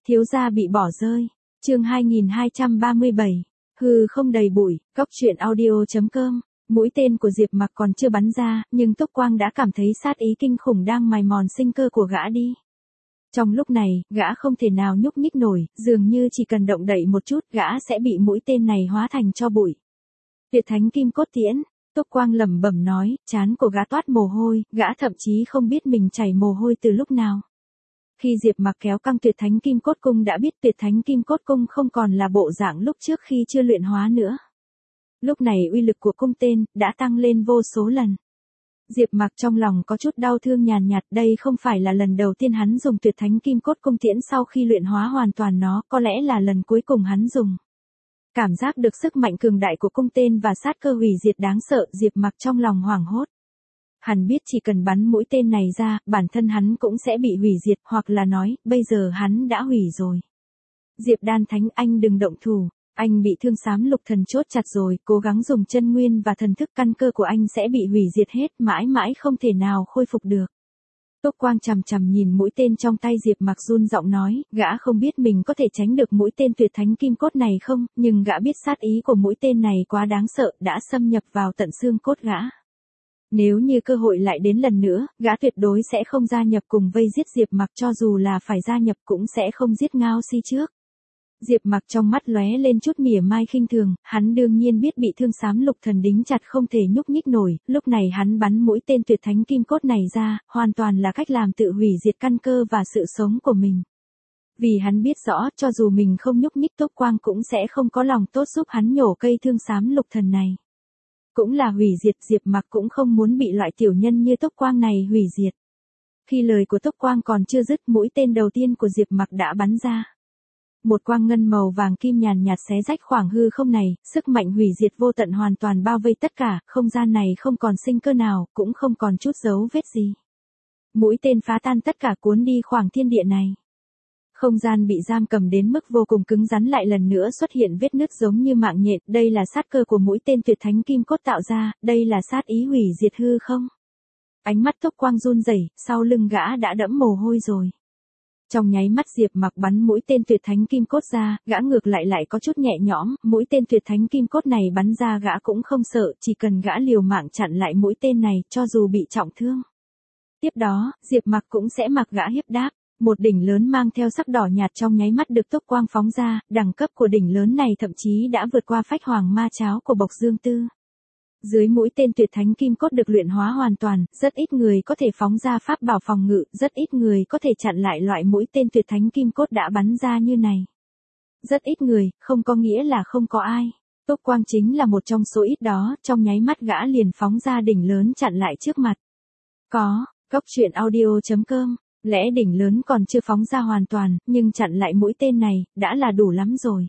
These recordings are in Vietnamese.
Thiếu gia bị bỏ rơi. Chương 2237. Hư không đầy bụi, góc truyện audio.com. Mũi tên của Diệp Mặc còn chưa bắn ra, nhưng Túc Quang đã cảm thấy sát ý kinh khủng đang mài mòn sinh cơ của gã đi. Trong lúc này, gã không thể nào nhúc nhích nổi, dường như chỉ cần động đậy một chút, gã sẽ bị mũi tên này hóa thành tro bụi. Tuyệt thánh kim cốt tiễn, Túc Quang lẩm bẩm nói, trán của gã toát mồ hôi, gã thậm chí không biết mình chảy mồ hôi từ lúc nào. Khi Diệp Mặc kéo căng tuyệt thánh kim cốt cung đã biết tuyệt thánh kim cốt cung không còn là bộ dạng lúc trước khi chưa luyện hóa nữa. Lúc này uy lực của cung tên đã tăng lên vô số lần. Diệp Mặc trong lòng có chút đau thương nhàn nhạt, đây không phải là lần đầu tiên hắn dùng tuyệt thánh kim cốt cung tiễn sau khi luyện hóa hoàn toàn nó, có lẽ là lần cuối cùng hắn dùng. Cảm giác được sức mạnh cường đại của cung tên và sát cơ hủy diệt đáng sợ, Diệp Mặc trong lòng hoảng hốt. Hắn biết chỉ cần bắn mũi tên này ra, bản thân hắn cũng sẽ bị hủy diệt, hoặc là nói, bây giờ hắn đã hủy rồi. Diệp Đan Thánh, anh đừng động thủ, anh bị thương xám lục thần chốt chặt rồi, cố gắng dùng chân nguyên và thần thức, căn cơ của anh sẽ bị hủy diệt hết, mãi mãi không thể nào khôi phục được. Túc Quang chằm chằm nhìn mũi tên trong tay Diệp Mặc run giọng nói, gã không biết mình có thể tránh được mũi tên tuyệt thánh kim cốt này không, nhưng gã biết sát ý của mũi tên này quá đáng sợ, đã xâm nhập vào tận xương cốt gã. Nếu như cơ hội lại đến lần nữa, gã tuyệt đối sẽ không gia nhập cùng vây giết Diệp Mặc, cho dù là phải gia nhập cũng sẽ không giết Ngao Si trước. Diệp Mặc trong mắt lóe lên chút mỉa mai khinh thường, hắn đương nhiên biết bị thương xám lục thần đính chặt không thể nhúc nhích nổi, lúc này hắn bắn mũi tên tuyệt thánh kim cốt này ra, hoàn toàn là cách làm tự hủy diệt căn cơ và sự sống của mình. Vì hắn biết rõ, cho dù mình không nhúc nhích, Túc Quang cũng sẽ không có lòng tốt giúp hắn nhổ cây thương xám lục thần này. Cũng là hủy diệt, Diệp Mặc cũng không muốn bị loại tiểu nhân như Túc Quang này hủy diệt. Khi lời của Túc Quang còn chưa dứt, mũi tên đầu tiên của Diệp Mặc đã bắn ra. Một quang ngân màu vàng kim nhàn nhạt xé rách khoảng hư không này, sức mạnh hủy diệt vô tận hoàn toàn bao vây tất cả, không gian này không còn sinh cơ nào, cũng không còn chút dấu vết gì. Mũi tên phá tan tất cả, cuốn đi khoảng thiên địa này. Không gian bị giam cầm đến mức vô cùng cứng rắn lại lần nữa xuất hiện vết nứt giống như mạng nhện, đây là sát cơ của mũi tên tuyệt thánh kim cốt tạo ra, đây là sát ý hủy diệt hư không. Ánh mắt Túc Quang run rẩy, sau lưng gã đã đẫm mồ hôi rồi. Trong nháy mắt Diệp Mặc bắn mũi tên tuyệt thánh kim cốt ra, gã ngược lại có chút nhẹ nhõm, mũi tên tuyệt thánh kim cốt này bắn ra gã cũng không sợ, chỉ cần gã liều mạng chặn lại mũi tên này, cho dù bị trọng thương. Tiếp đó, Diệp Mặc cũng sẽ mặc gã hiếp đáp. Một đỉnh lớn mang theo sắc đỏ nhạt trong nháy mắt được Túc Quang phóng ra, đẳng cấp của đỉnh lớn này thậm chí đã vượt qua phách hoàng ma cháo của Bộc Dương Tư. Dưới mũi tên tuyệt thánh kim cốt được luyện hóa hoàn toàn, rất ít người có thể phóng ra pháp bảo phòng ngự, rất ít người có thể chặn lại loại mũi tên tuyệt thánh kim cốt đã bắn ra như này. Rất ít người, không có nghĩa là không có ai. Túc Quang chính là một trong số ít đó, trong nháy mắt gã liền phóng ra đỉnh lớn chặn lại trước mặt. Góc truyện audio.com. Lẽ đỉnh lớn còn chưa phóng ra hoàn toàn, nhưng chặn lại mũi tên này, đã là đủ lắm rồi.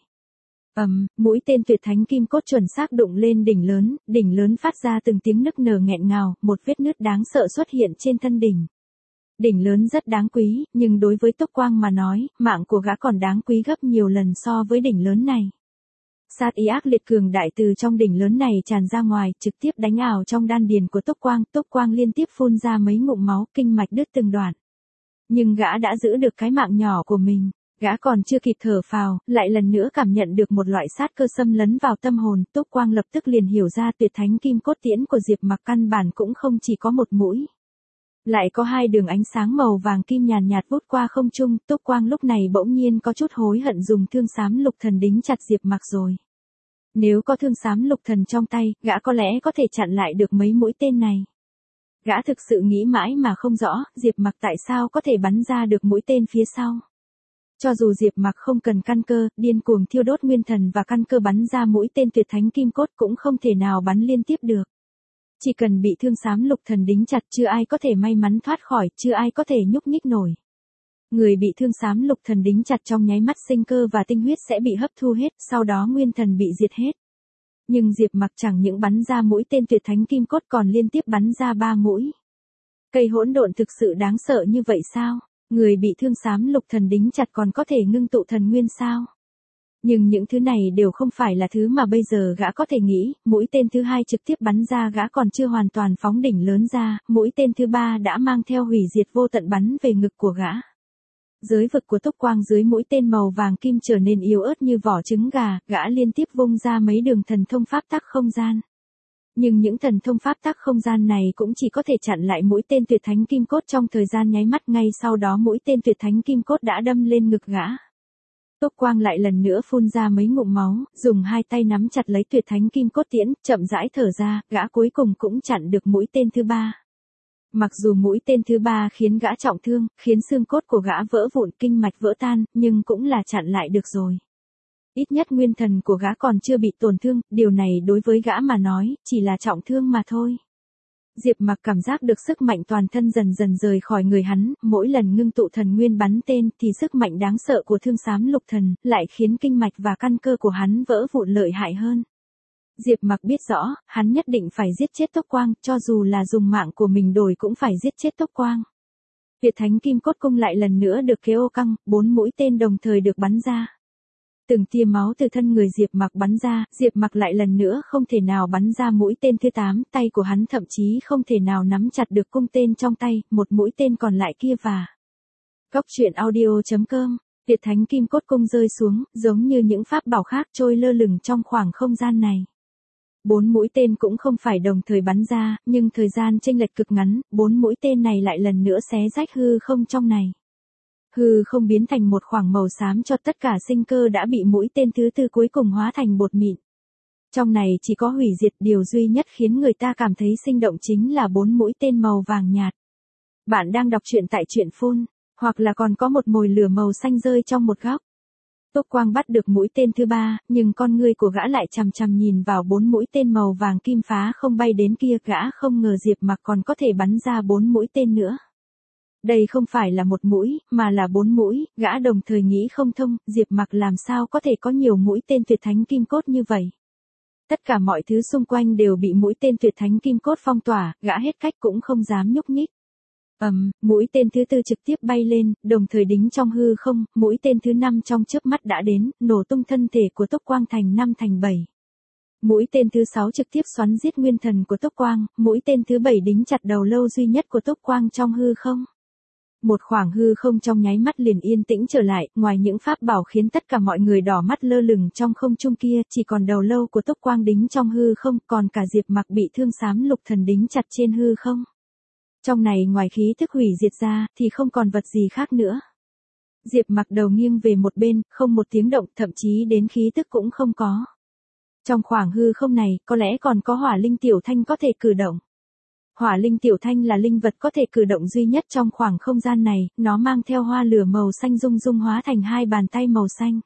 Mũi tên tuyệt thánh kim cốt chuẩn xác đụng lên đỉnh lớn phát ra từng tiếng nức nở nghẹn ngào, một vết nứt đáng sợ xuất hiện trên thân đỉnh. Đỉnh lớn rất đáng quý, nhưng đối với Túc Quang mà nói, mạng của gã còn đáng quý gấp nhiều lần so với đỉnh lớn này. Sát ý ác liệt cường đại từ trong đỉnh lớn này tràn ra ngoài, trực tiếp đánh ảo trong đan điền của Túc Quang liên tiếp phun ra mấy ngụm máu, kinh mạch đứt từng đoạn. Nhưng gã đã giữ được cái mạng nhỏ của mình, gã còn chưa kịp thở phào, lại lần nữa cảm nhận được một loại sát cơ xâm lấn vào tâm hồn, Túc Quang lập tức liền hiểu ra tuyệt thánh kim cốt tiễn của Diệp Mặc căn bản cũng không chỉ có một mũi. Lại có hai đường ánh sáng màu vàng kim nhàn nhạt vút qua không trung, Túc Quang lúc này bỗng nhiên có chút hối hận dùng thương xám lục thần đính chặt Diệp Mặc rồi. Nếu có thương xám lục thần trong tay, gã có lẽ có thể chặn lại được mấy mũi tên này. Gã thực sự nghĩ mãi mà không rõ, Diệp Mặc tại sao có thể bắn ra được mũi tên phía sau. Cho dù Diệp Mặc không cần căn cơ, điên cuồng thiêu đốt nguyên thần và căn cơ bắn ra mũi tên tuyệt thánh kim cốt cũng không thể nào bắn liên tiếp được. Chỉ cần bị thương xám lục thần đính chặt, chưa ai có thể may mắn thoát khỏi, chưa ai có thể nhúc nhích nổi. Người bị thương xám lục thần đính chặt trong nháy mắt sinh cơ và tinh huyết sẽ bị hấp thu hết, sau đó nguyên thần bị diệt hết. Nhưng Diệp Mặc chẳng những bắn ra mũi tên tuyệt thánh kim cốt còn liên tiếp bắn ra 3 mũi. Cây hỗn độn thực sự đáng sợ như vậy sao? Người bị thương xám lục thần đính chặt còn có thể ngưng tụ thần nguyên sao? Nhưng những thứ này đều không phải là thứ mà bây giờ gã có thể nghĩ, mũi tên thứ hai trực tiếp bắn ra gã còn chưa hoàn toàn phóng đỉnh lớn ra, mũi tên thứ ba đã mang theo hủy diệt vô tận bắn về ngực của gã. Giới vực của Túc Quang dưới mũi tên màu vàng kim trở nên yếu ớt như vỏ trứng gà, gã liên tiếp vung ra mấy đường thần thông pháp tắc không gian. Nhưng những thần thông pháp tắc không gian này cũng chỉ có thể chặn lại mũi tên tuyệt thánh kim cốt trong thời gian nháy mắt, ngay sau đó mũi tên tuyệt thánh kim cốt đã đâm lên ngực gã. Túc Quang lại lần nữa phun ra mấy ngụm máu, dùng hai tay nắm chặt lấy tuyệt thánh kim cốt tiễn, chậm rãi thở ra, gã cuối cùng cũng chặn được mũi tên thứ ba. Mặc dù mũi tên thứ ba khiến gã trọng thương, khiến xương cốt của gã vỡ vụn, kinh mạch vỡ tan, nhưng cũng là chặn lại được rồi. Ít nhất nguyên thần của gã còn chưa bị tổn thương, điều này đối với gã mà nói, chỉ là trọng thương mà thôi. Diệp Mặc cảm giác được sức mạnh toàn thân dần dần rời khỏi người hắn, mỗi lần ngưng tụ thần nguyên bắn tên thì sức mạnh đáng sợ của thương xám lục thần, lại khiến kinh mạch và căn cơ của hắn vỡ vụn lợi hại hơn. Diệp Mặc biết rõ, hắn nhất định phải giết chết Túc Quang, cho dù là dùng mạng của mình đổi cũng phải giết chết Túc Quang. Tuyệt thánh kim cốt cung lại lần nữa được kéo căng, 4 mũi tên đồng thời được bắn ra. Từng tia máu từ thân người Diệp Mặc bắn ra, Diệp Mặc lại lần nữa không thể nào bắn ra mũi tên thứ 8, tay của hắn thậm chí không thể nào nắm chặt được cung tên trong tay, một mũi tên còn lại kia và... Cóc truyện audio.com, Tuyệt thánh kim cốt cung rơi xuống, giống như những pháp bảo khác trôi lơ lửng trong khoảng không gian này. 4 mũi tên cũng không phải đồng thời bắn ra, nhưng thời gian chênh lệch cực ngắn, 4 mũi tên này lại lần nữa xé rách hư không trong này. Hư không biến thành một khoảng màu xám cho tất cả sinh cơ đã bị mũi tên thứ tư cuối cùng hóa thành bột mịn. Trong này chỉ có hủy diệt, điều duy nhất khiến người ta cảm thấy sinh động chính là 4 mũi tên màu vàng nhạt. Bạn đang đọc truyện tại truyện phun, hoặc là còn có một mồi lửa màu xanh rơi trong một góc. Túc Quang bắt được mũi tên thứ 3, nhưng con ngươi của gã lại chằm chằm nhìn vào 4 mũi tên màu vàng kim phá không bay đến kia, gã không ngờ Diệp Mặc còn có thể bắn ra 4 mũi tên nữa. Đây không phải là một mũi, mà là 4 mũi, gã đồng thời nghĩ không thông, Diệp Mặc làm sao có thể có nhiều mũi tên tuyệt thánh kim cốt như vậy. Tất cả mọi thứ xung quanh đều bị mũi tên tuyệt thánh kim cốt phong tỏa, gã hết cách cũng không dám nhúc nhích. Mũi tên thứ 4 trực tiếp bay lên, đồng thời đính trong hư không, mũi tên thứ 5 trong chớp mắt đã đến, nổ tung thân thể của Túc Quang thành 5 thành 7. Mũi tên thứ 6 trực tiếp xoắn giết nguyên thần của Túc Quang, mũi tên thứ 7 đính chặt đầu lâu duy nhất của Túc Quang trong hư không. Một khoảng hư không trong nháy mắt liền yên tĩnh trở lại, ngoài những pháp bảo khiến tất cả mọi người đỏ mắt lơ lửng trong không trung kia, chỉ còn đầu lâu của Túc Quang đính trong hư không, còn cả Diệp Mặc bị thương xám lục thần đính chặt trên hư không. Trong này ngoài khí thức hủy diệt ra, thì không còn vật gì khác nữa. Diệp Mặc đầu nghiêng về một bên, không một tiếng động, thậm chí đến khí tức cũng không có. Trong khoảng hư không này, có lẽ còn có Hỏa Linh Tiểu Thanh có thể cử động. Hỏa Linh Tiểu Thanh là linh vật có thể cử động duy nhất trong khoảng không gian này, nó mang theo hoa lửa màu xanh rung rung hóa thành 2 bàn tay màu xanh.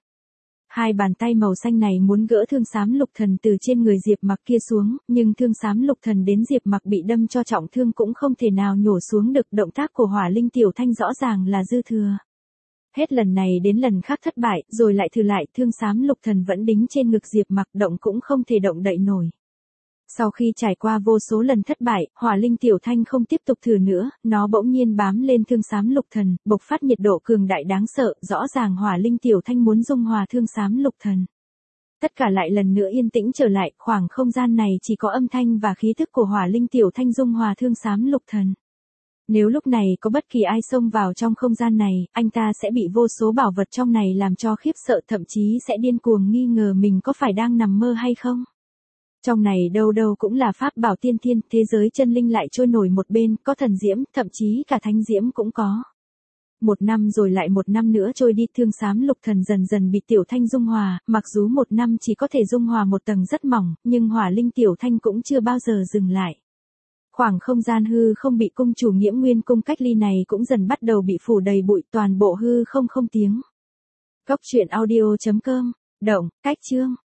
2 bàn tay màu xanh này muốn gỡ thương xám lục thần từ trên người Diệp Mặc kia xuống, nhưng thương xám lục thần đến Diệp Mặc bị đâm cho trọng thương cũng không thể nào nhổ xuống được, động tác của Hỏa Linh Tiểu Thanh rõ ràng là dư thừa. Hết lần này đến lần khác thất bại, rồi lại thử lại, thương xám lục thần vẫn đính trên ngực Diệp Mặc, động cũng không thể động đậy nổi. Sau khi trải qua vô số lần thất bại, Hỏa Linh Tiểu Thanh không tiếp tục thử nữa, nó bỗng nhiên bám lên thương xám lục thần, bộc phát nhiệt độ cường đại đáng sợ, rõ ràng Hỏa Linh Tiểu Thanh muốn dung hòa thương xám lục thần. Tất cả lại lần nữa yên tĩnh trở lại, khoảng không gian này chỉ có âm thanh và khí thức của Hỏa Linh Tiểu Thanh dung hòa thương xám lục thần. Nếu lúc này có bất kỳ ai xông vào trong không gian này, anh ta sẽ bị vô số bảo vật trong này làm cho khiếp sợ, thậm chí sẽ điên cuồng nghi ngờ mình có phải đang nằm mơ hay không. Trong này đâu đâu cũng là pháp bảo tiên thiên, thế giới chân linh lại trôi nổi một bên, có thần diễm, thậm chí cả thánh diễm cũng có. 1 năm rồi lại 1 năm nữa trôi đi, thương xám lục thần dần dần bị Tiểu Thanh dung hòa, mặc dù 1 năm chỉ có thể dung hòa một tầng rất mỏng, nhưng Hỏa Linh Tiểu Thanh cũng chưa bao giờ dừng lại. Khoảng không gian hư không bị cung chủ Nghiễm Nguyên cung cách ly này cũng dần bắt đầu bị phủ đầy bụi, toàn bộ hư không không tiếng. Cóc truyện audio.com, động, cách chương.